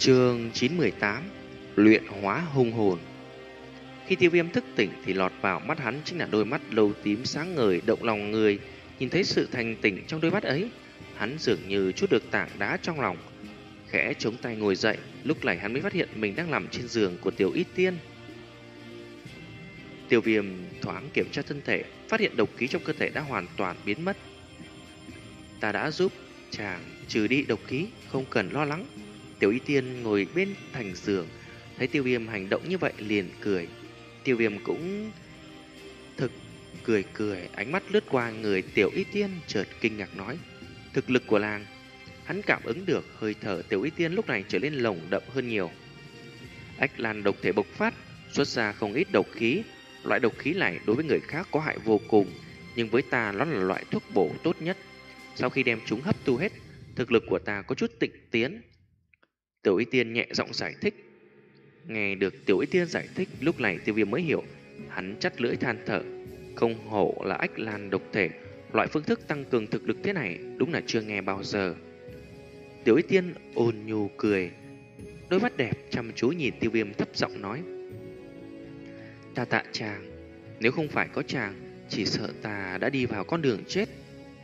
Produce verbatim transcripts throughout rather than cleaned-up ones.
Chương chín mươi tám. Luyện hóa hung hồn. Khi Tiêu Viêm thức tỉnh thì lọt vào mắt hắn chính là đôi mắt lâu tím sáng ngời động lòng người. Nhìn thấy sự thành tỉnh trong đôi mắt ấy, hắn dường như chút được tảng đá trong lòng, khẽ chống tay ngồi dậy. Lúc này hắn mới phát hiện mình đang nằm trên giường của Tiểu Y Tiên. Tiêu Viêm thoáng kiểm tra thân thể, phát hiện độc khí trong cơ thể đã hoàn toàn biến mất. Ta đã giúp chàng trừ đi độc khí, không cần lo lắng. Tiểu Y Tiên ngồi bên thành giường, thấy Tiêu Viêm hành động như vậy liền cười. Tiêu Viêm cũng thực cười cười, ánh mắt lướt qua người Tiểu Y Tiên, chợt kinh ngạc nói: thực lực của làng. Hắn cảm ứng được hơi thở Tiểu Y Tiên lúc này trở nên lồng đậm hơn nhiều. Ách Lan độc thể bộc phát, xuất ra không ít độc khí. Loại độc khí này đối với người khác có hại vô cùng, nhưng với ta nó là loại thuốc bổ tốt nhất. Sau khi đem chúng hấp thu hết, thực lực của ta có chút tịnh tiến. Tiểu Y Tiên nhẹ giọng giải thích. Nghe được Tiểu Y Tiên giải thích, lúc này Tiêu Viêm mới hiểu. Hắn chắt lưỡi than thở, không hổ là Ách Lan độc thể, loại phương thức tăng cường thực lực thế này đúng là chưa nghe bao giờ. Tiểu Y Tiên ôn nhu cười, đôi mắt đẹp chăm chú nhìn Tiêu Viêm, thấp giọng nói: ta tạ chàng, nếu không phải có chàng, chỉ sợ ta đã đi vào con đường chết.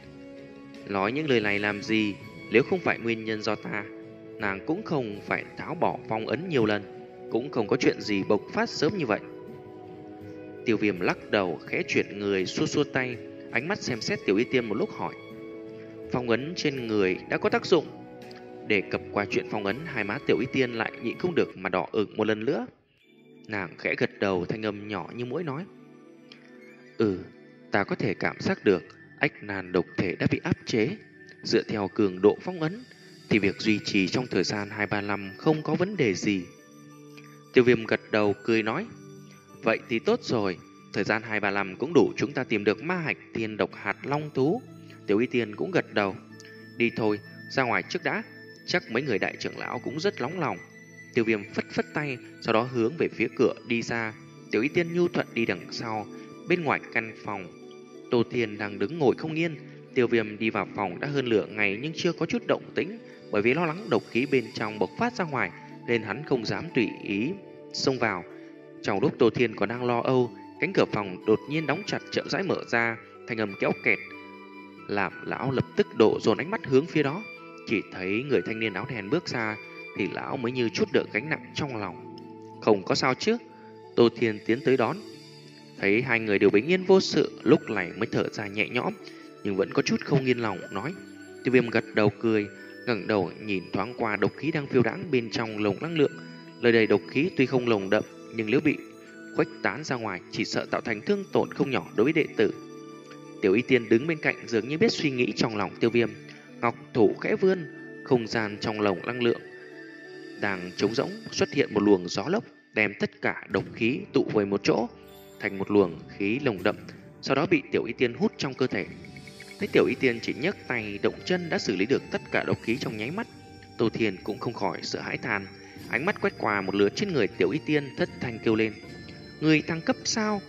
Nói những lời này làm gì? Nếu không phải nguyên nhân do ta, nàng cũng không phải tháo bỏ phong ấn nhiều lần, cũng không có chuyện gì bộc phát sớm như vậy. Tiêu Viêm lắc đầu, khẽ chuyển người, xua xua tay, ánh mắt xem xét Tiểu Y Tiên một lúc hỏi: phong ấn trên người đã có tác dụng? Đề cập qua chuyện phong ấn, hai má Tiểu Y Tiên lại nhịn không được mà đỏ ửng một lần nữa. Nàng khẽ gật đầu, thanh âm nhỏ như muỗi nói: ừ, ta có thể cảm giác được Ách Lan độc thể đã bị áp chế. Dựa theo cường độ phong ấn thì việc duy trì trong thời gian hai ba năm không có vấn đề gì. Tiêu Viêm gật đầu cười nói: vậy thì tốt rồi, thời gian hai ba năm cũng đủ chúng ta tìm được ma hạch thiên độc hạt long thú. Tiểu Y Tiên cũng gật đầu. Đi thôi, ra ngoài trước đã, chắc mấy người đại trưởng lão cũng rất nóng lòng. Tiêu Viêm phất phất tay, sau đó hướng về phía cửa đi ra. Tiểu Y Tiên nhu thuận đi đằng sau. Bên ngoài căn phòng, Tô Thiên đang đứng ngồi không yên. Tiêu Viêm đi vào phòng đã hơn nửa ngày nhưng chưa có chút động tĩnh, bởi vì lo lắng độc khí bên trong bộc phát ra ngoài nên hắn không dám tùy ý xông vào. Trong lúc Tô Thiên còn đang lo âu, cánh cửa phòng đột nhiên đóng chặt, chậm rãi mở ra, thanh âm kéo kẹt làm lão lập tức đổ dồn ánh mắt hướng phía đó. Chỉ thấy người thanh niên áo đen bước ra thì lão mới như chút được gánh nặng trong lòng. Không có sao chứ? Tô Thiên tiến tới đón, thấy hai người đều bình yên vô sự, lúc này mới thở ra nhẹ nhõm, nhưng vẫn có chút không yên lòng, nói. Tiêu Viêm gật đầu cười, ngẩng đầu nhìn thoáng qua độc khí đang phiêu đãng bên trong lồng năng lượng. Lời đầy độc khí tuy không lồng đậm, nhưng nếu bị khuếch tán ra ngoài chỉ sợ tạo thành thương tổn không nhỏ đối với đệ tử. Tiểu Y Tiên đứng bên cạnh dường như biết suy nghĩ trong lòng Tiêu Viêm, ngọc thủ khẽ vươn, không gian trong lồng năng lượng đang trống rỗng, xuất hiện một luồng gió lốc đem tất cả độc khí tụ về một chỗ thành một luồng khí nồng đậm, sau đó bị Tiểu Y Tiên hút trong cơ thể. Thấy Tiểu Y Tiên chỉ nhấc tay động chân đã xử lý được tất cả độc khí trong nháy mắt, Tô Thiên cũng không khỏi sợ hãi than, ánh mắt quét qua một lượt trên người Tiểu Y Tiên, thất thanh kêu lên: người thăng cấp sao?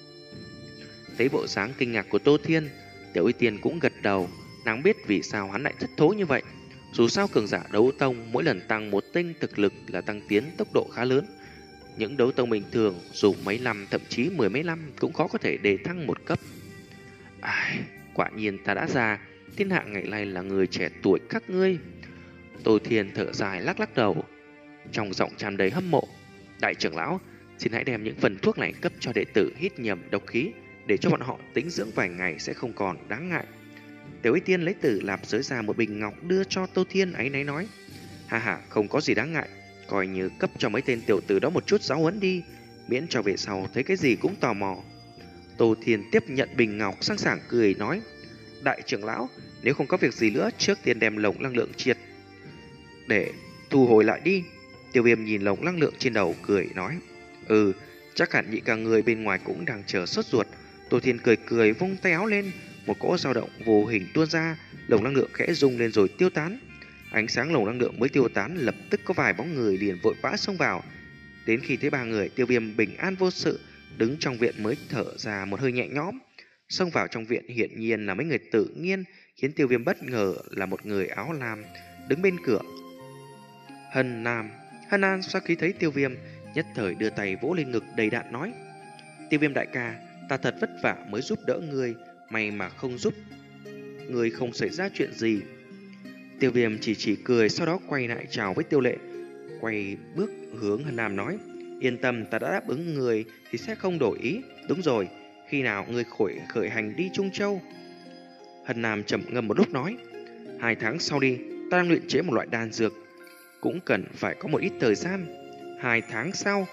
Thấy bộ dáng kinh ngạc của Tô Thiên, Tiểu Y Tiên cũng gật đầu. Nàng biết vì sao hắn lại thất thố như vậy. Dù sao cường giả đấu tông mỗi lần tăng một tinh thực lực là tăng tiến tốc độ khá lớn. Những đấu tông bình thường dù mấy năm, thậm chí mười mấy năm cũng khó có thể đề thăng một cấp. Ai, quả nhiên ta đã già, thiên hạ ngày nay là người trẻ tuổi các ngươi. Tô Thiên thở dài lắc lắc đầu, trong giọng tràn đầy hâm mộ. Đại trưởng lão, xin hãy đem những phần thuốc này cấp cho đệ tử hít nhầm độc khí, để cho bọn họ tĩnh dưỡng vài ngày sẽ không còn đáng ngại. Tiểu Y Tiên lấy từ lạp giới ra một bình ngọc đưa cho Tô Thiên, áy náy nói: ha ha, không có gì đáng ngại, coi như cấp cho mấy tên tiểu tử đó một chút giáo huấn đi, miễn cho về sau thấy cái gì cũng tò mò. Tô Thiên tiếp nhận bình ngọc, sang sảng cười nói: đại trưởng lão, nếu không có việc gì nữa, trước tiên đem lồng năng lượng triệt để thu hồi lại đi. Tiêu Viêm nhìn lồng năng lượng trên đầu cười nói: ừ, chắc hẳn nhị ca người bên ngoài cũng đang chờ sốt ruột. Tô Thiên cười cười vung tay áo lên, một cỗ dao động vô hình tuôn ra, lồng năng lượng khẽ rung lên rồi tiêu tán. Ánh sáng lồng năng lượng mới tiêu tán, lập tức có vài bóng người liền vội vã xông vào. Đến khi thấy ba người Tiêu Viêm bình an vô sự đứng trong viện mới thở ra một hơi nhẹ nhõm. Xông vào trong viện hiển nhiên là mấy người tự nhiên, khiến Tiêu Viêm bất ngờ là một người áo lam đứng bên cửa. Hân Nam Hân An sau khi thấy Tiêu Viêm, nhất thời đưa tay vỗ lên ngực đầy đạn nói: Tiêu Viêm đại ca, ta thật vất vả mới giúp đỡ ngươi, may mà không giúp ngươi không xảy ra chuyện gì. Tiêu Viêm chỉ chỉ cười, sau đó quay lại chào với Tiêu Lệ, quay bước hướng Hân Nam nói: Yên tâm, ta đã đáp ứng người thì sẽ không đổi ý. Đúng rồi, khi nào ngươi khởi khởi hành đi Trung Châu? Hân Nam trầm ngâm một lúc nói: Hai tháng sau đi, ta đang luyện chế một loại đan dược, cũng cần phải có một ít thời gian. Hai tháng sau?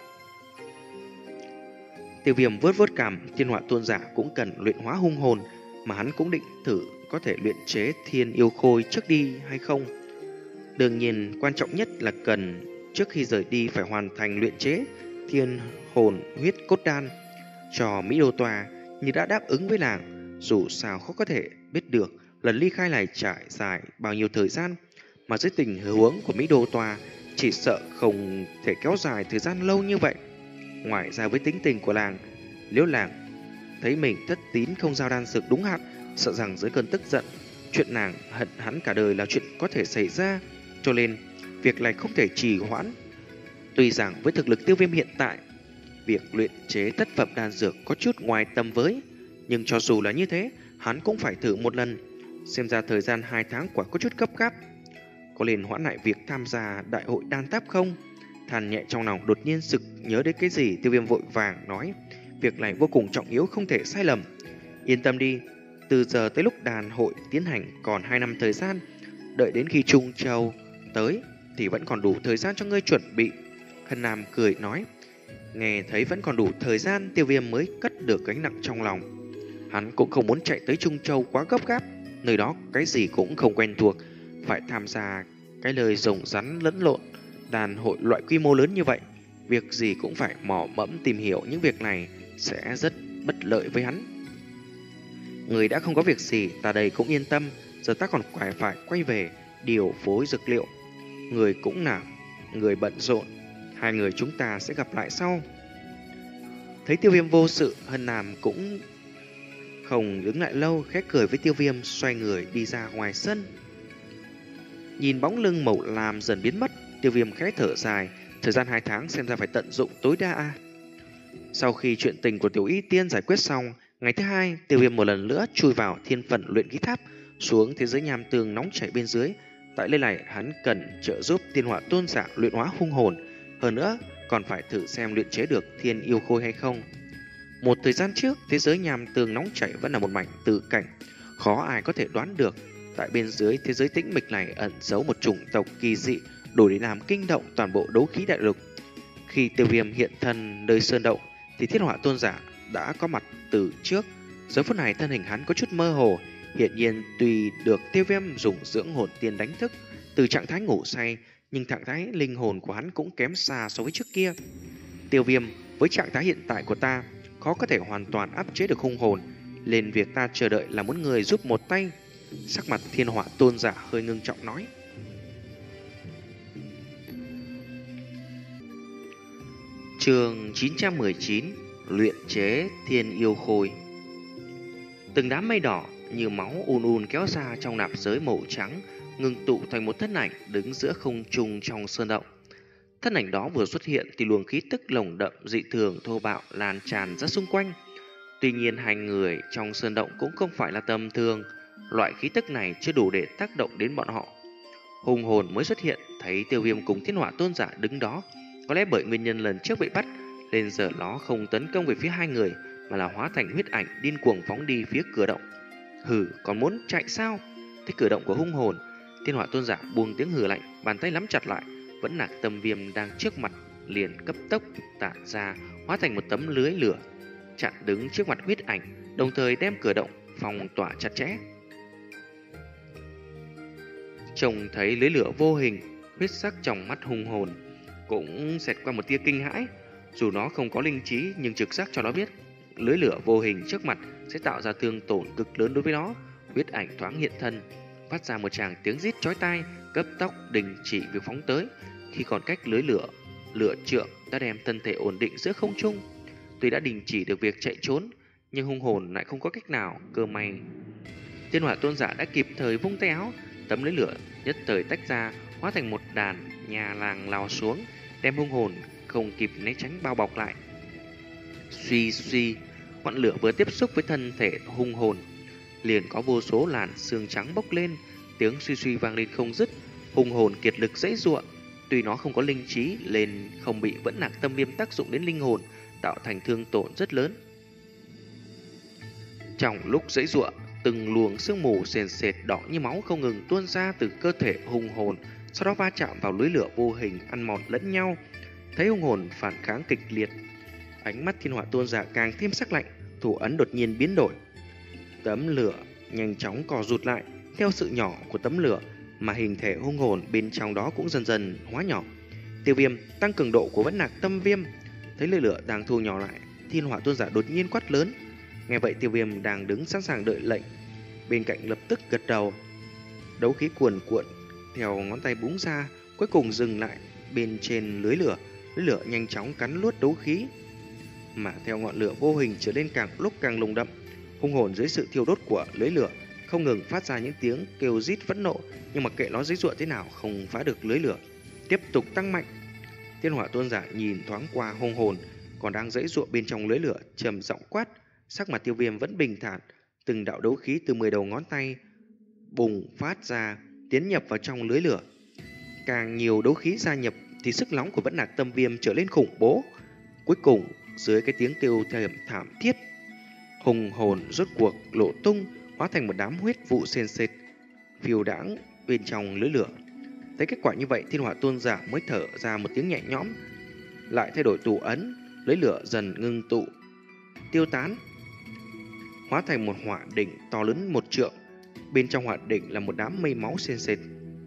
Tiêu Viêm vớt vớt cằm, Thiên Họa Tôn giả cũng cần luyện hóa hung hồn, mà hắn cũng định thử có thể luyện chế thiên yêu khôi trước đi hay không. Đương nhiên, quan trọng nhất là cần trước khi rời đi phải hoàn thành luyện chế thiên hồn huyết cốt đan cho Mỹ Đô Tòa như đã đáp ứng với làng. Dù sao khó có thể biết được lần ly khai này trải dài bao nhiêu thời gian, mà dưới tình huống của Mỹ Đô Tòa chỉ sợ không thể kéo dài thời gian lâu như vậy. Ngoài ra với tính tình của làng, nếu làng thấy mình thất tín không giao đan dược đúng hạn, sợ rằng dưới cơn tức giận, chuyện nàng hận hắn cả đời là chuyện có thể xảy ra, cho nên việc này không thể trì hoãn. Tuy rằng với thực lực Tiêu Viêm hiện tại, việc luyện chế thất phẩm đan dược có chút ngoài tầm với, nhưng cho dù là như thế, hắn cũng phải thử một lần. Xem ra thời gian hai tháng quả có chút gấp gáp. Có nên hoãn lại việc tham gia đại hội đan táp không? Than nhẹ trong lòng, đột nhiên sực nhớ đến cái gì, Tiêu Viêm vội vàng nói: Việc này vô cùng trọng yếu, không thể sai lầm. Yên tâm đi, từ giờ tới lúc đàn hội tiến hành còn hai năm thời gian, đợi đến khi Trung Châu tới thì vẫn còn đủ thời gian cho ngươi chuẩn bị. Hân Nam cười nói. Nghe thấy vẫn còn đủ thời gian, Tiêu Viêm mới cất được gánh nặng trong lòng. Hắn cũng không muốn chạy tới Trung Châu quá gấp gáp, nơi đó cái gì cũng không quen thuộc, phải tham gia cái lời rồng rắn lẫn lộn đàn hội loại quy mô lớn như vậy, việc gì cũng phải mò mẫm tìm hiểu, những việc này sẽ rất bất lợi với hắn. Người đã không có việc gì, ta đây cũng yên tâm. Giờ ta còn phải phải quay về điều phối dược liệu. Người cũng là người bận rộn, hai người chúng ta sẽ gặp lại sau. Thấy Tiêu Viêm vô sự, Hân Nam cũng không đứng lại lâu, khẽ cười với Tiêu Viêm, xoay người đi ra ngoài sân. Nhìn bóng lưng màu lam dần biến mất, Tiêu Viêm khẽ thở dài. Thời gian hai tháng xem ra phải tận dụng tối đa. Sau khi chuyện tình của Tiểu Y Tiên giải quyết xong, ngày thứ hai, Tiêu Viêm một lần nữa chui vào thiên phận luyện khí tháp, xuống thế giới nham tường nóng chảy bên dưới. Tại nơi này, hắn cần trợ giúp Thiên Họa Tôn giả luyện hóa hung hồn, hơn nữa còn phải thử xem luyện chế được thiên yêu khôi hay không. Một thời gian trước, thế giới nham tường nóng chảy vẫn là một mảnh tử cảnh, khó ai có thể đoán được tại bên dưới thế giới tĩnh mịch này ẩn giấu một chủng tộc kỳ dị, đủ để làm kinh động toàn bộ đấu khí đại lục. Khi Tiêu Viêm hiện thân nơi sơn động, thì Thiên Họa Tôn giả đã có mặt từ trước. Giờ phút này thân hình hắn có chút mơ hồ, hiện nhiên tuy được Tiêu Viêm dùng dưỡng hồn tiên đánh thức từ trạng thái ngủ say, nhưng trạng thái linh hồn của hắn cũng kém xa so với trước kia. Tiêu Viêm, với trạng thái hiện tại của ta, khó có thể hoàn toàn áp chế được hung hồn, nên việc ta chờ đợi là muốn người giúp một tay. Sắc mặt Thiên Họa Tôn giả hơi ngưng trọng nói. Chương chín trăm mười chín, luyện chế thiên yêu khôi. Từng đám mây đỏ như máu ùn ùn kéo ra trong nạp giới màu trắng, ngưng tụ thành một thân ảnh đứng giữa không trung trong sơn động. Thân ảnh đó vừa xuất hiện thì luồng khí tức lồng đậm dị thường thô bạo lan tràn ra xung quanh. Tuy nhiên hai người trong sơn động cũng không phải là tầm thường, loại khí tức này chưa đủ để tác động đến bọn họ. Hung hồn mới xuất hiện, thấy Tiêu Viêm cùng Thiên Họa Tôn giả đứng đó, có lẽ bởi nguyên nhân lần trước bị bắt, nên giờ nó không tấn công về phía hai người, mà là hóa thành huyết ảnh điên cuồng phóng đi phía cửa động. Hừ, còn muốn chạy sao? Thấy cửa động của hung hồn, Thiên Họa Tôn giả buông tiếng hừ lạnh, bàn tay nắm chặt lại, vẫn là Tâm Viêm đang trước mặt, liền cấp tốc tản ra, hóa thành một tấm lưới lửa chặn đứng trước mặt huyết ảnh, đồng thời đem cửa động phong tỏa chặt chẽ. Trông thấy lưới lửa vô hình, huyết sắc trong mắt hung hồn cũng xẹt qua một tia kinh hãi. Dù nó không có linh trí, nhưng trực giác cho nó biết lưới lửa vô hình trước mặt sẽ tạo ra thương tổn cực lớn đối với nó. Huyết ảnh thoáng hiện thân, phát ra một tràng tiếng rít chói tai, cấp tốc đình chỉ việc phóng tới. Khi còn cách lưới lửa lửa trượng, đã đem thân thể ổn định giữa không trung. Tuy đã đình chỉ được việc chạy trốn, nhưng hung hồn lại không có cách nào. Cơ may Thiên Họa Tôn giả đã kịp thời vung tay áo, tấm lưới lửa nhất thời tách ra, hóa thành một đàn nhà làng lao xuống, đem hung hồn không kịp né tránh bao bọc lại. Suy suy, ngọn lửa vừa tiếp xúc với thân thể hung hồn, liền có vô số làn xương trắng bốc lên, tiếng suy suy vang lên không dứt. Hung hồn kiệt lực giãy giụa, tuy nó không có linh trí nên không bị vẫn nạc tâm viêm tác dụng đến linh hồn, tạo thành thương tổn rất lớn. Trong lúc giãy giụa, từng luồng sương mù sền sệt đỏ như máu không ngừng tuôn ra từ cơ thể hung hồn, sau đó va chạm vào lưới lửa vô hình ăn mòn lẫn nhau. Thấy hung hồn phản kháng kịch liệt, ánh mắt Thiên Hỏa Tôn Giả càng thêm sắc lạnh, thủ ấn đột nhiên biến đổi. Tấm lửa nhanh chóng co rụt lại, theo sự nhỏ của tấm lửa mà hình thể hung hồn bên trong đó cũng dần dần hóa nhỏ. Tiêu Viêm tăng cường độ của vẫn nạc tâm viêm, thấy lưỡi lửa đang thu nhỏ lại, Thiên Hỏa Tôn Giả đột nhiên quát lớn. Nghe vậy Tiêu Viêm đang đứng sẵn sàng đợi lệnh, bên cạnh lập tức gật đầu. Đấu khí cuồn cuộn theo ngón tay búng ra, cuối cùng dừng lại bên trên lưới lửa. Lưới lửa nhanh chóng cắn nuốt đấu khí, mà theo ngọn lửa vô hình trở nên càng lúc càng lùng đậm. Hung hồn dưới sự thiêu đốt của lưới lửa không ngừng phát ra những tiếng kêu rít phẫn nộ, nhưng mặc kệ nó giãy giụa thế nào không phá được lưới lửa, tiếp tục tăng mạnh. Thiên Hỏa Tôn Giả nhìn thoáng qua hung hồn còn đang giãy giụa bên trong lưới lửa, trầm giọng quát. Sắc mặt Tiêu Viêm vẫn bình thản, từng đạo đấu khí từ mười đầu ngón tay bùng phát ra, tiến nhập vào trong lưới lửa. Càng nhiều đấu khí gia nhập thì sức nóng của vẫn nạc tâm viêm trở lên khủng bố. Cuối cùng, dưới cái tiếng kêu thảm thảm thiết, hung hồn rốt cuộc lộ tung, hóa thành một đám huyết vụ sền sệt phiêu đãng bên trong lưới lửa. Thấy kết quả như vậy, Thiên Hỏa Tôn Giả mới thở ra một tiếng nhẹ nhõm, lại thay đổi tù ấn, lưới lửa dần ngưng tụ, tiêu tán, hóa thành một hỏa đỉnh to lớn một trượng. Bên trong hỏa đỉnh là một đám mây máu sền sệt.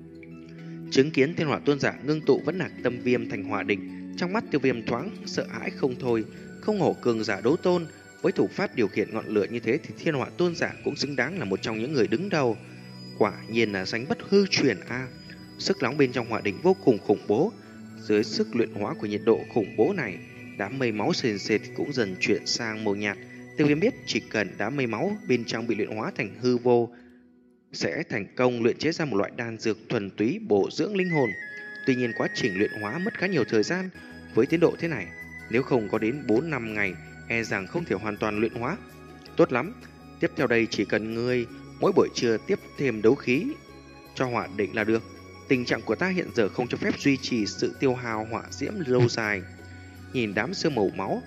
Chứng kiến Thiên Hỏa Tôn Giả ngưng tụ vẫn nạc tâm viêm thành hỏa đỉnh, trong mắt Tiêu Viêm thoáng sợ hãi không thôi. Không hổ cường giả đấu tôn, với thủ pháp điều khiển ngọn lửa như thế thì Thiên Hỏa Tôn Giả cũng xứng đáng là một trong những người đứng đầu. Quả nhiên là danh bất hư truyền a. À. Sức nóng bên trong hỏa đỉnh vô cùng khủng bố. Dưới sức luyện hóa của nhiệt độ khủng bố này, đám mây máu sền sệt cũng dần chuyển sang màu nhạt. Tiêu Viêm biết chỉ cần đám mây máu bên trong bị luyện hóa thành hư vô, sẽ thành công luyện chế ra một loại đan dược thuần túy bổ dưỡng linh hồn. Tuy nhiên quá trình luyện hóa mất khá nhiều thời gian. Với tiến độ thế này, nếu không có đến bốn năm ngày, e rằng không thể hoàn toàn luyện hóa. Tốt lắm, tiếp theo đây chỉ cần ngươi mỗi buổi trưa tiếp thêm đấu khí cho hỏa đỉnh là được. Tình trạng của ta hiện giờ không cho phép duy trì sự tiêu hao hỏa diễm lâu dài. Nhìn đám sương màu máu,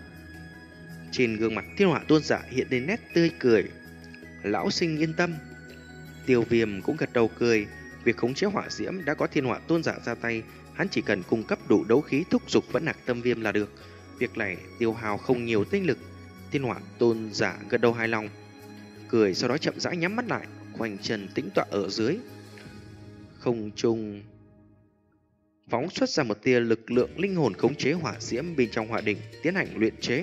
trên gương mặt Thiên Hỏa Tôn Giả hiện lên nét tươi cười. Lão sinh yên tâm. Tiêu Viêm cũng gật đầu cười. Việc khống chế hỏa diễm đã có Thiên Hỏa Tôn Giả ra tay, hắn chỉ cần cung cấp đủ đấu khí thúc giục vẫn nạc tâm viêm là được. Việc này tiêu hao không nhiều tinh lực. Thiên Hỏa Tôn Giả gật đầu hài lòng, cười sau đó chậm rãi nhắm mắt lại, khoanh chân tĩnh tọa ở dưới. Không trung phóng xuất ra một tia lực lượng linh hồn khống chế hỏa diễm bên trong hỏa đỉnh, tiến hành luyện chế.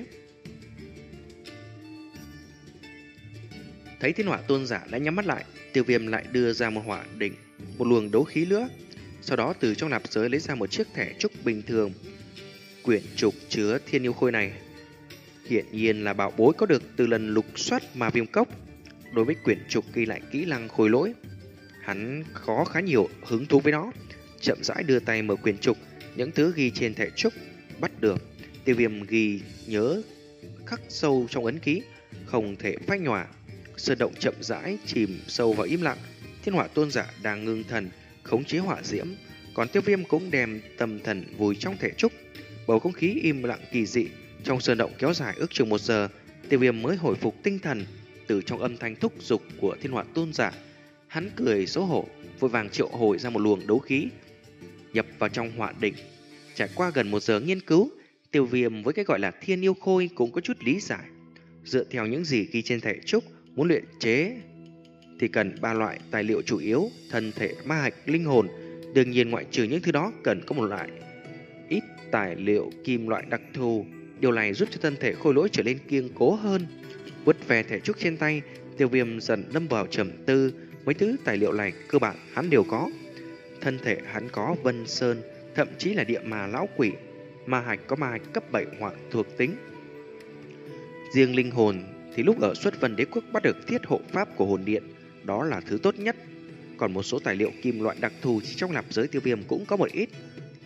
Thấy Thiên Hỏa Tôn Giả đã nhắm mắt lại, Tiêu Viêm lại đưa ra một hỏa đỉnh, một luồng đấu khí nữa. Sau đó từ trong nạp giới lấy ra một chiếc thẻ trúc bình thường. Quyển trục chứa thiên yêu khôi này hiển nhiên là bảo bối có được từ lần lục soát mà viêm cốc. Đối với quyển trục ghi lại kỹ năng khôi lỗi, hắn có khá nhiều hứng thú với nó. Chậm rãi đưa tay mở quyển trục, những thứ ghi trên thẻ trúc bắt được Tiêu Viêm ghi nhớ khắc sâu trong ấn ký, không thể phách nhòa. Sơn động chậm rãi chìm sâu vào im lặng. Thiên Hỏa Tôn Giả đang ngưng thần khống chế hỏa diễm, còn Tiêu Viêm cũng đem tâm thần vùi trong thẻ trúc. Bầu không khí im lặng kỳ dị trong sơn động kéo dài ước chừng một giờ. Tiêu Viêm mới hồi phục tinh thần. Từ trong âm thanh thúc giục của Thiên Hỏa Tôn Giả, hắn cười xấu hổ, vội vàng triệu hồi ra một luồng đấu khí nhập vào trong hỏa đỉnh. Trải qua gần một giờ nghiên cứu, Tiêu Viêm với cái gọi là thiên yêu khôi cũng có chút lý giải. Dựa theo những gì ghi trên thẻ trúc, muốn luyện chế thì cần ba loại tài liệu chủ yếu: thân thể, ma hạch, linh hồn. Đương nhiên ngoại trừ những thứ đó, cần có một loại ít tài liệu kim loại đặc thù. Điều này giúp cho thân thể khôi lỗi trở nên kiên cố hơn. Vuốt về thẻ trúc trên tay, Tiêu Viêm dần lâm vào trầm tư. Mấy thứ tài liệu này cơ bản hắn đều có. Thân thể hắn có vân sơn, thậm chí là địa mà lão quỷ. Ma hạch có ma hạch cấp bảy hỏa thuộc tính. Riêng linh hồn thì lúc ở Xuất Vân Đế Quốc bắt được thiết hộ pháp của hồn điện, đó là thứ tốt nhất. Còn một số tài liệu kim loại đặc thù chỉ trong nạp giới Tiêu Viêm cũng có một ít. Tuy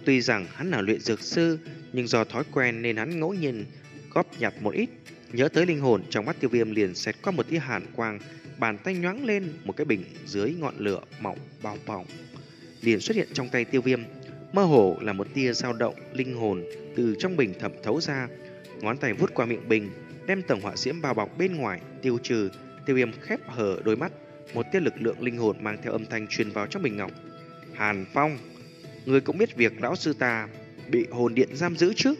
Tuy rằng hắn là luyện dược sư, nhưng do thói quen nên hắn ngẫu nhiên góp nhặt một ít. Nhớ tới linh hồn, trong mắt Tiêu Viêm liền xẹt qua một tia hàn quang, bàn tay nhoáng lên, một cái bình dưới ngọn lửa mỏng bao bỏng liền xuất hiện trong tay Tiêu Viêm. Mơ hồ là một tia dao động linh hồn từ trong bình thẩm thấu ra, ngón tay vuốt qua miệng bình, đem tầng hỏa diễm bao bọc bên ngoài tiêu trừ. Tiêu Viêm khép hờ đôi mắt, một tia lực lượng linh hồn mang theo âm thanh truyền vào trong bình ngọc. Hàn Phong, người cũng biết việc lão sư ta bị hồn điện giam giữ chứ?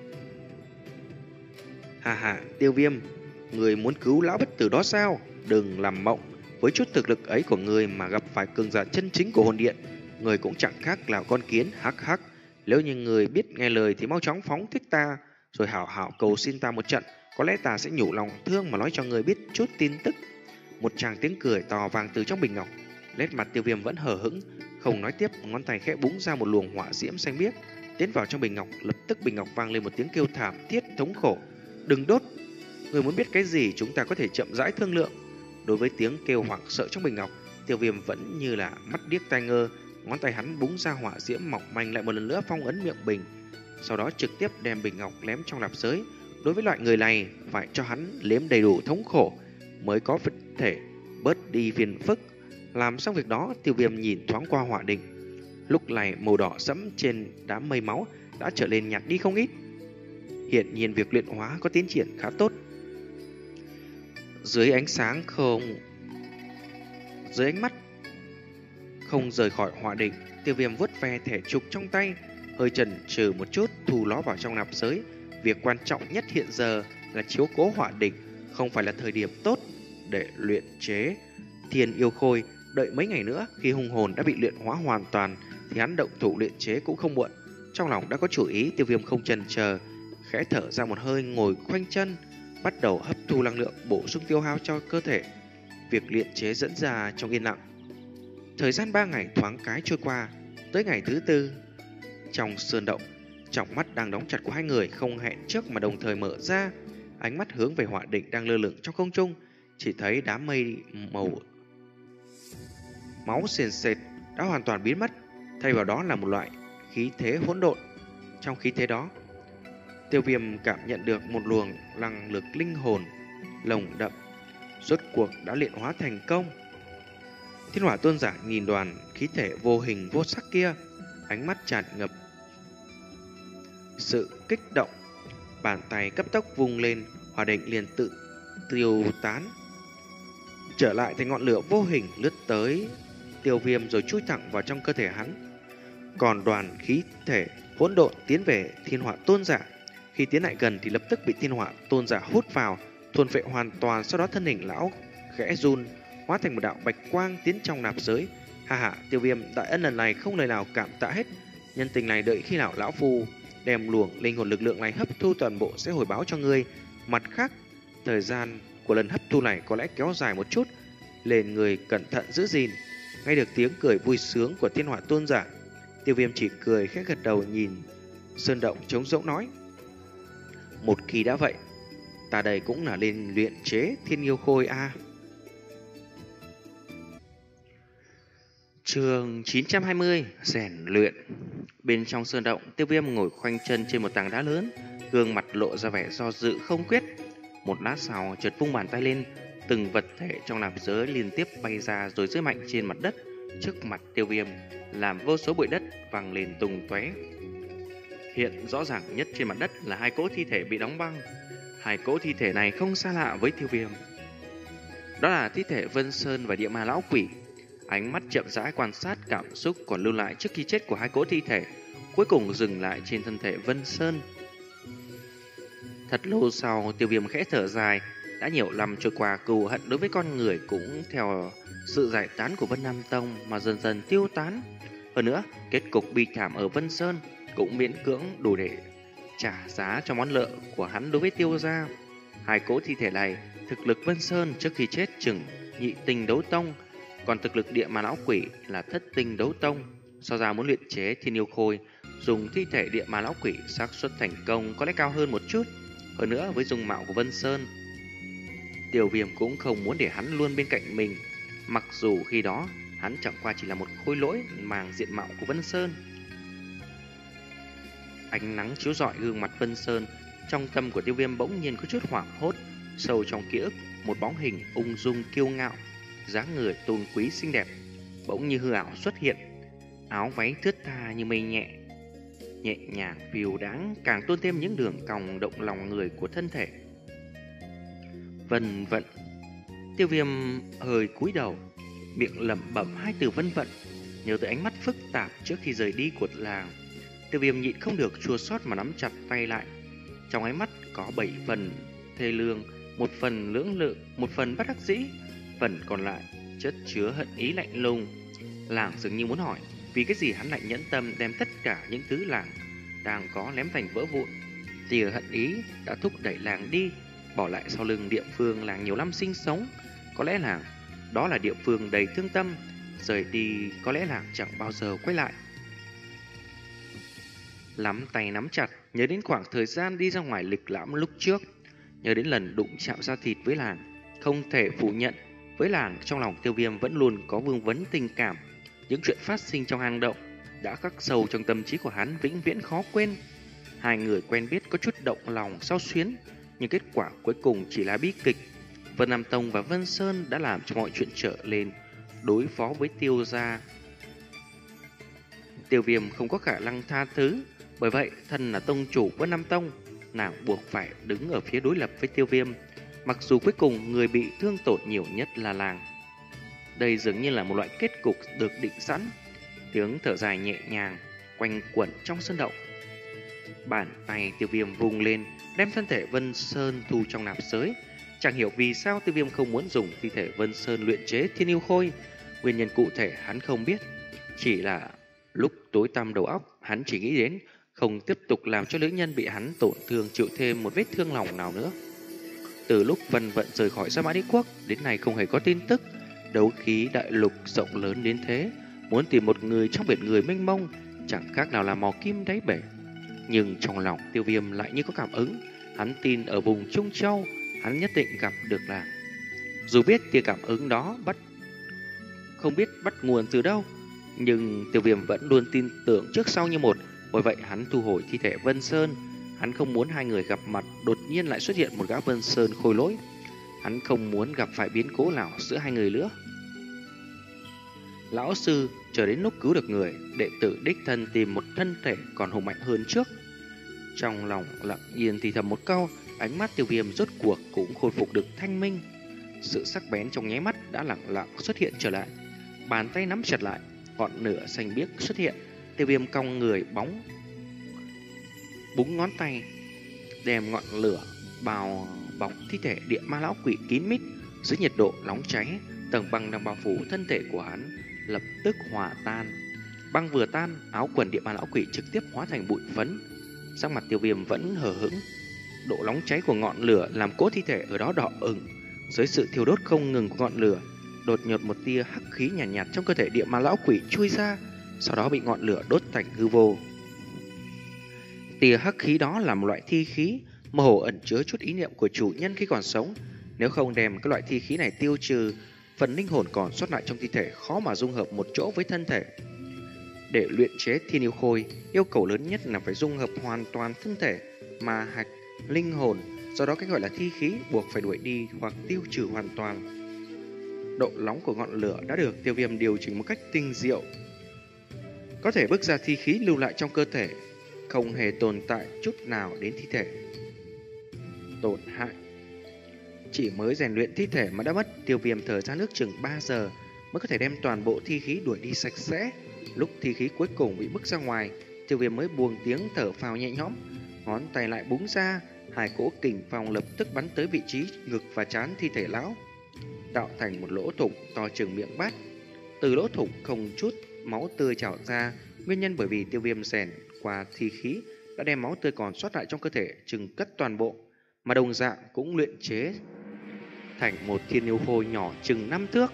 Hà hà, Tiêu Viêm, người muốn cứu lão bất tử đó sao? Đừng làm mộng, với chút thực lực ấy của người mà gặp phải cường giả chân chính của hồn điện, người cũng chẳng khác là con kiến. Hắc hắc, nếu như người biết nghe lời thì mau chóng phóng thích ta, rồi hảo hảo cầu xin ta một trận, có lẽ ta sẽ nhủ lòng thương mà nói cho người biết chút tin tức. Một tràng tiếng cười to vang từ trong bình ngọc. Nét mặt Tiêu Viêm vẫn hờ hững, không nói tiếp, ngón tay khẽ búng ra một luồng hỏa diễm xanh biếc tiến vào trong bình ngọc. Lập tức bình ngọc vang lên một tiếng kêu thảm thiết thống khổ. Đừng đốt, người muốn biết cái gì chúng ta có thể chậm rãi thương lượng. Đối với tiếng kêu hoảng sợ trong bình ngọc, Tiêu Viêm vẫn như là mắt điếc tai ngơ. Ngón tay hắn búng ra hỏa diễm mỏng manh lại một lần nữa phong ấn miệng bình, sau đó trực tiếp đem bình ngọc ném trong nạp giới. Đối với loại người này, phải cho hắn nếm đầy đủ thống khổ mới có thể bớt đi phiền phức. Làm xong việc đó, Tiêu Viêm nhìn thoáng qua hỏa đỉnh. Lúc này màu đỏ sẫm trên đám mây máu đã trở lên nhạt đi không ít. Hiện nhiên việc luyện hóa có tiến triển khá tốt. Dưới ánh sáng không Dưới ánh mắt không rời khỏi hỏa đỉnh, Tiêu Viêm vuốt ve thẻ trục trong tay, hơi chần chừ một chút thu nó vào trong nạp giới. Việc quan trọng nhất hiện giờ là chiếu cố hỏa đỉnh, không phải là thời điểm tốt để luyện chế Thiên Yêu Khôi. Đợi mấy ngày nữa, khi hung hồn đã bị luyện hóa hoàn toàn thì hắn động thủ luyện chế cũng không muộn. Trong lòng đã có chủ ý, Tiêu Viêm không chần chờ, khẽ thở ra một hơi, ngồi khoanh chân, bắt đầu hấp thu năng lượng bổ sung tiêu hao cho cơ thể. Việc luyện chế dẫn ra trong yên lặng. Thời gian ba ngày thoáng cái trôi qua. Tới ngày thứ tư, trong sơn động, tròng mắt đang đóng chặt của hai người không hẹn trước mà đồng thời mở ra, ánh mắt hướng về hỏa đỉnh đang lơ lửng trong không trung. Chỉ thấy đám mây màu máu sền sệt đã hoàn toàn biến mất, thay vào đó là một loại khí thế hỗn độn. Trong khí thế đó, Tiêu Viêm cảm nhận được một luồng năng lực linh hồn lồng đậm, rốt cuộc đã luyện hóa thành công. Thiên Hỏa Tôn giả nhìn đoàn khí thể vô hình vô sắc kia, ánh mắt tràn ngập sự kích động, bàn tay cấp tốc vung lên, hỏa đỉnh liền tự tiêu tán, trở lại thành ngọn lửa vô hình lướt tới Tiêu Viêm rồi chui thẳng vào trong cơ thể hắn. Còn đoàn khí thể hỗn độn tiến về Thiên Hỏa Tôn giả, khi tiến lại gần thì lập tức bị Thiên Hỏa Tôn giả hút vào, thuần phệ hoàn toàn. Sau đó thân hình lão khẽ run, hóa thành một đạo bạch quang tiến trong nạp giới. Hà hà, Tiêu Viêm đại ân lần này không lời nào cảm tạ hết. Nhân tình này đợi khi nào lão phu đem luồng linh hồn lực lượng này hấp thu toàn bộ sẽ hồi báo cho ngươi. Mặt khác, thời gian của lần hấp thu này có lẽ kéo dài một chút, nên người cẩn thận giữ gìn. Nghe được tiếng cười vui sướng của Thiên Hỏa Tôn giả, Tiêu Viêm chỉ cười khẽ gật đầu, nhìn sơn động trống rỗng nói: một khi đã vậy, ta đây cũng là lên luyện chế Thiên Yêu Khôi a. À. Chương chín trăm hai mươi, rèn luyện. Bên trong sơn động, Tiêu Viêm ngồi khoanh chân trên một tảng đá lớn, gương mặt lộ ra vẻ do dự không quyết. Một lát sau, chợt vung bàn tay lên, từng vật thể trong nạp giới liên tiếp bay ra rồi rơi mạnh trên mặt đất. Trước mặt Tiêu Viêm, làm vô số bụi đất văng lên tung tóe. Hiện rõ ràng nhất trên mặt đất là hai cỗ thi thể bị đóng băng. Hai cỗ thi thể này không xa lạ với Tiêu Viêm. Đó là thi thể Vân Sơn và Địa Ma Lão Quỷ. Ánh mắt chậm rãi quan sát cảm xúc còn lưu lại trước khi chết của hai cỗ thi thể, cuối cùng dừng lại trên thân thể Vân Sơn. Thật lâu sau, Tiêu Viêm khẽ thở dài. Đã nhiều năm trôi qua, cừu hận đối với con người cũng theo sự giải tán của Vân Nam Tông mà dần dần tiêu tán. Hơn nữa, kết cục bi thảm ở Vân Sơn cũng miễn cưỡng đủ để trả giá cho món nợ của hắn đối với Tiêu gia. Hai cỗ thi thể này, thực lực Vân Sơn trước khi chết chừng nhị tinh đấu tông, còn thực lực Địa Ma Lão Quỷ là thất tinh đấu tông. So ra muốn luyện chế Thiên Yêu Khôi, dùng thi thể Địa Ma Lão Quỷ xác suất thành công có lẽ cao hơn một chút. Hơn nữa, với dung mạo của Vân Sơn, Tiêu Viêm cũng không muốn để hắn luôn bên cạnh mình. Mặc dù khi đó hắn chẳng qua chỉ là một khối lỗi mang diện mạo của Vân Sơn. Ánh nắng chiếu rọi gương mặt Vân Sơn, trong tâm của Tiêu Viêm bỗng nhiên có chút hoảng hốt. Sâu trong ký ức, một bóng hình ung dung kiêu ngạo, dáng người tôn quý xinh đẹp bỗng như hư ảo xuất hiện. Áo váy thướt tha như mây nhẹ, nhẹ nhàng phiêu đáng, càng tôn thêm những đường cong động lòng người của thân thể. Vân vận. Tiêu Viêm hơi cúi đầu, miệng lẩm bẩm hai từ vân vận, nhớ tới ánh mắt phức tạp trước khi rời đi của làng. Tiêu Viêm nhịn không được chua xót mà nắm chặt tay lại. Trong ánh mắt có bảy phần thê lương, một phần lưỡng lự, một phần bất đắc dĩ, phần còn lại chất chứa hận ý lạnh lùng. Làng dường như muốn hỏi vì cái gì hắn lại nhẫn tâm đem tất cả những thứ làng đang có ném thành vỡ vụn. Tia hận ý đã thúc đẩy làng đi, bỏ lại sau lưng địa phương làng nhiều năm sinh sống. Có lẽ làng đó là địa phương đầy thương tâm, rời đi có lẽ làng chẳng bao giờ quay lại. Lắm tay nắm chặt, nhớ đến khoảng thời gian đi ra ngoài lịch lãm lúc trước, nhớ đến lần đụng chạm da thịt với làng. Không thể phủ nhận, với làng trong lòng Tiêu Viêm vẫn luôn có vương vấn tình cảm. Những chuyện phát sinh trong hang động đã khắc sâu trong tâm trí của hắn, vĩnh viễn khó quên. Hai người quen biết có chút động lòng sau xuyến, nhưng kết quả cuối cùng chỉ là bi kịch. Vân Nam Tông và Vân Sơn đã làm cho mọi chuyện trở lên đối phó với Tiêu gia. Tiêu Viêm không có khả năng tha thứ, bởi vậy thân là tông chủ Vân Nam Tông, nàng buộc phải đứng ở phía đối lập với Tiêu Viêm, mặc dù cuối cùng người bị thương tổn nhiều nhất là làng. Đây dường như là một loại kết cục được định sẵn. Tiếng thở dài nhẹ nhàng quanh quẩn trong sân động. Bàn tay Tiêu Viêm vùng lên, đem thân thể Vân Sơn thu trong nạp giới. Chẳng hiểu vì sao Tiêu Viêm không muốn dùng thi thể Vân Sơn luyện chế thiên yêu khôi. Nguyên nhân cụ thể hắn không biết, chỉ là lúc tối tăm đầu óc, hắn chỉ nghĩ đến không tiếp tục làm cho nữ nhân bị hắn tổn thương chịu thêm một vết thương lòng nào nữa. Từ lúc Vân Vận rời khỏi Sa Mã Đế Quốc đến nay không hề có tin tức. Đấu khí đại lục rộng lớn đến thế, muốn tìm một người trong biển người mênh mông chẳng khác nào là mò kim đáy bể. Nhưng trong lòng Tiêu Viêm lại như có cảm ứng. Hắn tin ở vùng Trung Châu, hắn nhất định gặp được làng. Dù biết tia cảm ứng đó bắt không biết bắt nguồn từ đâu, nhưng Tiêu Viêm vẫn luôn tin tưởng trước sau như một. Bởi vậy hắn thu hồi thi thể Vân Sơn. Hắn không muốn hai người gặp mặt đột nhiên lại xuất hiện một gã Vân Sơn khôi lỗi. Hắn không muốn gặp phải biến cố nào giữa hai người nữa. Lão sư chờ đến lúc cứu được người, đệ tử đích thân tìm một thân thể còn hùng mạnh hơn trước. Trong lòng lặng yên thì thầm một câu, ánh mắt Tiêu Viêm rốt cuộc cũng khôi phục được thanh minh. Sự sắc bén trong nháy mắt đã lặng lặng xuất hiện trở lại. Bàn tay nắm chặt lại, ngọn lửa xanh biếc xuất hiện. Tiêu Viêm cong người bóng búng ngón tay, đem ngọn lửa bao bọc thi thể địa ma lão quỷ kín mít. Dưới nhiệt độ nóng cháy, tầng băng đang bao phủ thân thể của hắn lập tức hòa tan. Băng vừa tan, áo quần địa ma lão quỷ trực tiếp hóa thành bụi phấn. Sắc mặt Tiêu Viêm vẫn hờ hững. Độ nóng cháy của ngọn lửa làm cỗ thi thể ở đó đỏ ửng. Dưới sự thiêu đốt không ngừng của ngọn lửa, đột ngột một tia hắc khí nhàn nhạt, nhạt trong cơ thể địa ma lão quỷ chui ra, sau đó bị ngọn lửa đốt thành hư vô. Tia hắc khí đó là một loại thi khí, mơ hồ ẩn chứa chút ý niệm của chủ nhân khi còn sống. Nếu không đem cái loại thi khí này tiêu trừ, phần linh hồn còn sót lại trong thi thể khó mà dung hợp một chỗ với thân thể. Để luyện chế thiên yêu khôi, yêu cầu lớn nhất là phải dung hợp hoàn toàn thân thể, ma hạch, linh hồn. Do đó cái gọi là thi khí buộc phải đuổi đi hoặc tiêu trừ hoàn toàn. Độ nóng của ngọn lửa đã được Tiêu Viêm điều chỉnh một cách tinh diệu, có thể bức ra thi khí lưu lại trong cơ thể, không hề tồn tại chút nào đến thi thể tổn hại. Chỉ mới rèn luyện thi thể mà đã mất Tiêu Viêm thời gian nước chừng ba giờ mới có thể đem toàn bộ thi khí đuổi đi sạch sẽ. Lúc thi khí cuối cùng bị bức ra ngoài, Tiêu Viêm mới buông tiếng thở phào nhẹ nhõm, ngón tay lại búng ra, hai cỗ kình phong lập tức bắn tới vị trí ngực và trán thi thể lão, tạo thành một lỗ thủng to chừng miệng bát. Từ lỗ thủng không chút máu tươi trào ra, nguyên nhân bởi vì Tiêu Viêm rèn qua thi khí đã đem máu tươi còn sót lại trong cơ thể chừng cất toàn bộ, mà đồng dạng cũng luyện chế thành một thiên yêu khôi nhỏ chừng năm thước.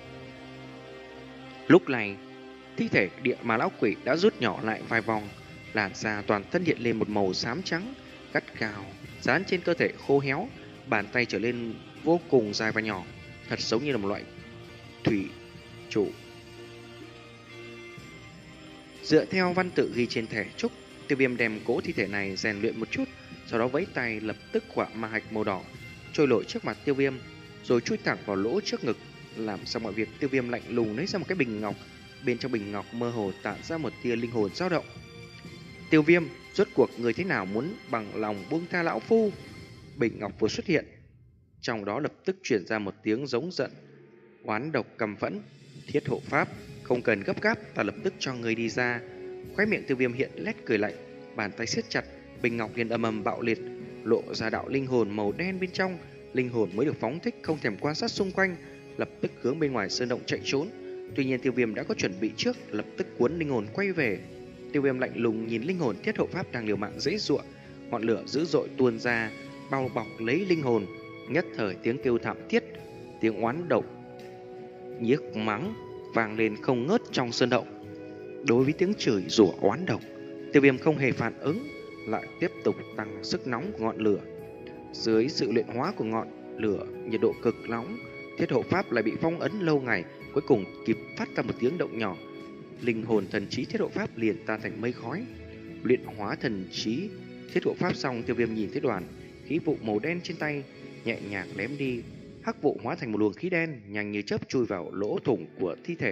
Lúc này, thi thể địa ma lão quỷ đã rút nhỏ lại vài vòng, làn da toàn thân hiện lên một màu xám trắng, gắt gao dán trên cơ thể khô héo, bàn tay trở lên vô cùng dài và nhỏ, thật giống như là một loại thủy trụ. Dựa theo văn tự ghi trên thẻ trúc, Tiêu Viêm đem cỗ thi thể này rèn luyện một chút, sau đó vẫy tay lập tức quả ma hạch màu đỏ trôi nổi trước mặt Tiêu Viêm, rồi chui thẳng vào lỗ trước ngực. Làm xong mọi việc, Tiêu Viêm lạnh lùng lấy ra một cái bình ngọc, bên trong bình ngọc mơ hồ tản ra một tia linh hồn dao động. Tiêu Viêm, rốt cuộc người thế nào muốn bằng lòng buông tha lão phu? Bình ngọc vừa xuất hiện, trong đó lập tức truyền ra một tiếng giống giận, oán độc căm phẫn. Thiết hộ pháp, không cần gấp gáp, ta lập tức cho người đi ra. Khóe miệng Tiêu Viêm hiện lét cười lạnh, bàn tay siết chặt, bình ngọc liền ầm ầm bạo liệt, lộ ra đạo linh hồn màu đen bên trong. Linh hồn mới được phóng thích không thèm quan sát xung quanh, lập tức hướng bên ngoài sơn động chạy trốn. Tuy nhiên Tiêu Viêm đã có chuẩn bị trước, lập tức cuốn linh hồn quay về. Tiêu Viêm lạnh lùng nhìn linh hồn thiết hộ pháp đang liều mạng dãy giụa, ngọn lửa dữ dội tuôn ra, bao bọc lấy linh hồn. Nhất thời tiếng kêu thảm thiết, tiếng oán độc nhiếc mắng vang lên không ngớt trong sơn động. Đối với tiếng chửi rủa oán độc, Tiêu Viêm không hề phản ứng, lại tiếp tục tăng sức nóng của ngọn lửa. Dưới sự luyện hóa của ngọn lửa, nhiệt độ cực nóng, thiết hộ pháp lại bị phong ấn lâu ngày, cuối cùng kịp phát ra một tiếng động nhỏ. Linh hồn thần trí thiết hộ pháp liền tan thành mây khói. Luyện hóa thần trí thiết hộ pháp xong, Tiêu Viêm nhìn thấy đoàn khí vụ màu đen trên tay nhẹ nhàng ném đi, hắc vụ hóa thành một luồng khí đen nhanh như chớp chui vào lỗ thủng của thi thể.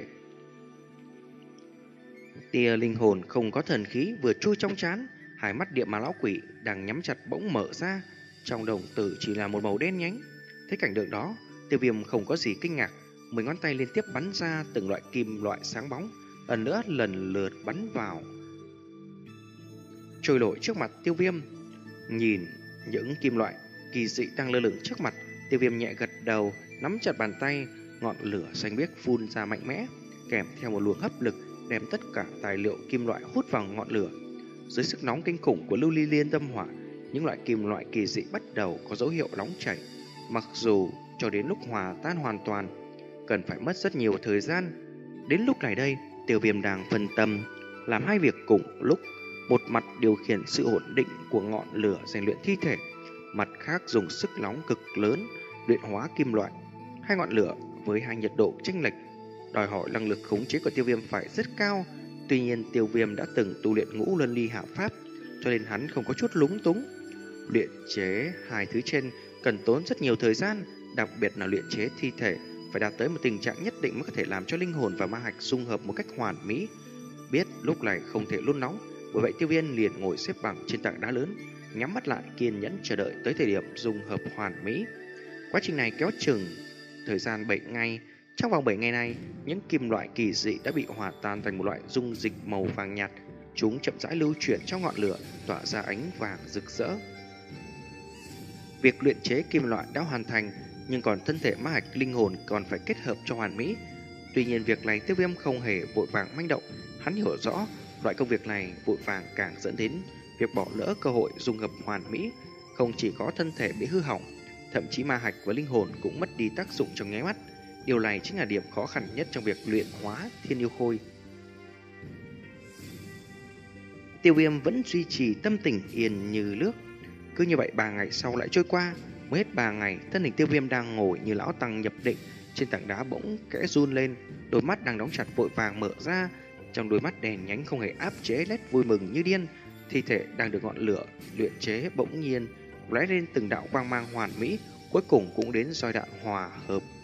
Tia linh hồn không có thần khí vừa chui trong trán, hai mắt địa ma lão quỷ đang nhắm chặt bỗng mở ra, trong đồng tử chỉ là một màu đen nhánh. Thấy cảnh tượng đó, Tiêu Viêm không có gì kinh ngạc, mười ngón tay liên tiếp bắn ra từng loại kim loại sáng bóng, lần nữa lần lượt bắn vào, trôi nổi trước mặt Tiêu Viêm. Nhìn những kim loại kỳ dị đang lơ lửng trước mặt, Tiêu Viêm nhẹ gật đầu, nắm chặt bàn tay, ngọn lửa xanh biếc phun ra mạnh mẽ, kèm theo một luồng hấp lực đem tất cả tài liệu kim loại hút vào ngọn lửa. Dưới sức nóng kinh khủng của lưu ly liên tâm hỏa, những loại kim loại kỳ dị bắt đầu có dấu hiệu nóng chảy. Mặc dù cho đến lúc hòa tan hoàn toàn cần phải mất rất nhiều thời gian, đến lúc này đây Tiêu Viêm đang phân tâm làm hai việc cùng lúc, một mặt điều khiển sự ổn định của ngọn lửa rèn luyện thi thể, mặt khác dùng sức nóng cực lớn luyện hóa kim loại. Hai ngọn lửa với hai nhiệt độ chênh lệch, đòi hỏi năng lực khống chế của Tiêu Viêm phải rất cao. Tuy nhiên Tiêu Viêm đã từng tu luyện ngũ luân ly hạ pháp, cho nên hắn không có chút lúng túng. Luyện chế hai thứ trên cần tốn rất nhiều thời gian, đặc biệt là luyện chế thi thể phải đạt tới một tình trạng nhất định mới có thể làm cho linh hồn và ma hạch dung hợp một cách hoàn mỹ. Biết lúc này không thể luôn nóng, bởi vậy Tiêu Viêm liền ngồi xếp bằng trên tảng đá lớn, nhắm mắt lại kiên nhẫn chờ đợi tới thời điểm dung hợp hoàn mỹ. Quá trình này kéo chừng thời gian bảy ngày. Trong vòng bảy ngày này, những kim loại kỳ dị đã bị hòa tan thành một loại dung dịch màu vàng nhạt. Chúng chậm rãi lưu chuyển trong ngọn lửa, tỏa ra ánh vàng rực rỡ. Việc luyện chế kim loại đã hoàn thành, nhưng còn thân thể ma hạch linh hồn còn phải kết hợp cho hoàn mỹ. Tuy nhiên việc này Tiêu Viêm không hề vội vàng manh động. Hắn hiểu rõ loại công việc này vội vàng càng dẫn đến việc bỏ lỡ cơ hội dung hợp hoàn mỹ. Không chỉ có thân thể bị hư hỏng, thậm chí ma hạch và linh hồn cũng mất đi tác dụng trong nháy mắt. Điều này chính là điểm khó khăn nhất trong việc luyện hóa thiên yêu khôi. Tiêu Viêm vẫn duy trì tâm tình yên như nước. Cứ như vậy ba ngày sau lại trôi qua. Mới hết ba ngày, thân hình Tiêu Viêm đang ngồi như lão tăng nhập định trên tảng đá bỗng kẽ run lên, đôi mắt đang đóng chặt vội vàng mở ra. Trong đôi mắt đèn nhánh không hề áp chế lét vui mừng như điên. Thi thể đang được ngọn lửa luyện chế bỗng nhiên lóe lên từng đạo quang mang hoàn mỹ, cuối cùng cũng đến giai đoạn hòa hợp.